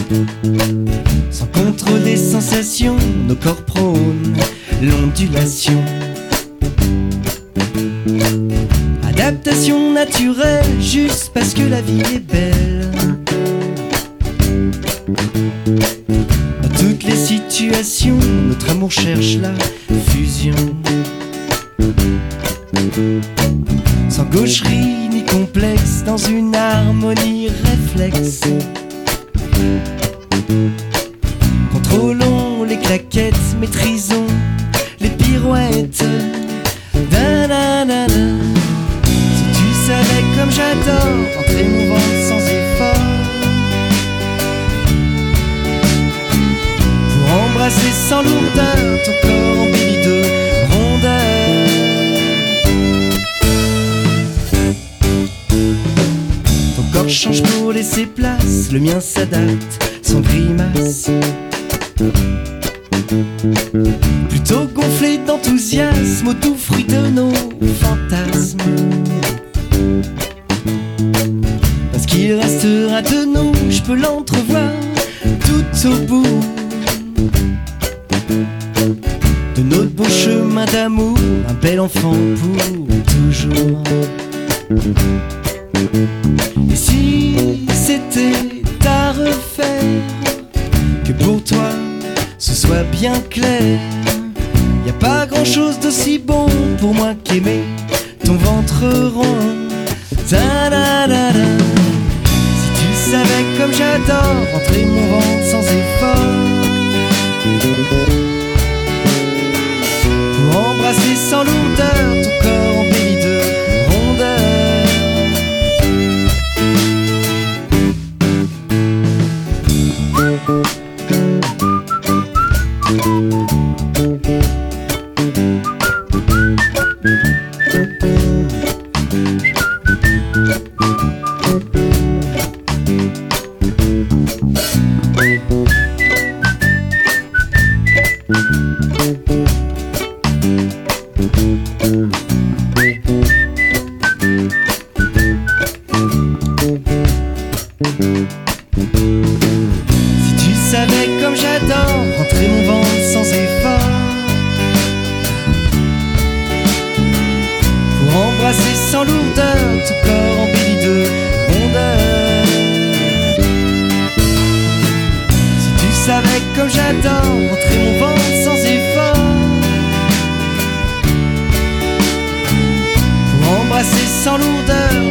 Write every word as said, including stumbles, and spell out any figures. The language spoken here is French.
Sans contrôle des sensations, nos corps prônent l'ondulation. Adaptation naturelle, juste parce que la vie est belle. Dans toutes les situations, notre amour cherche la fusion. Sans gaucherie ni complexe, dans une harmonie réflexe. Contrôlons les claquettes, maîtrisons les pirouettes. Da-da-da-da. Si tu savais comme j'adore entrer mon ventre sans effort, pour embrasser sans lourdeur ton corps embelli de rondeur. Ton corps change pour laisser place, le mien s'adapte sans grimace. Plutôt gonflé d'enthousiasme au doux fruit de nos fantasmes. Parce qu'il restera de nous, je peux l'entrevoir tout au bout de notre beau chemin d'amour, un bel enfant pour toujours. Et si c'était à refaire, que pour toi ce soit bien clair, y a pas grand chose d'aussi bon pour moi qu'aimer ton ventre rond. Ta-da-da-da. Si tu savais comme j'adore entrer mon ventre sans effort, pour embrasser sans lourdeur ton corps embelli de rondeur. Si tu savais comme j'adore rentrer mon ventre sans effort, pour embrasser sans lourdeur ton corps embelli de rondeur. Si tu savais comme j'adore rentrer mon ventre sans effort, pour embrasser sans lourdeur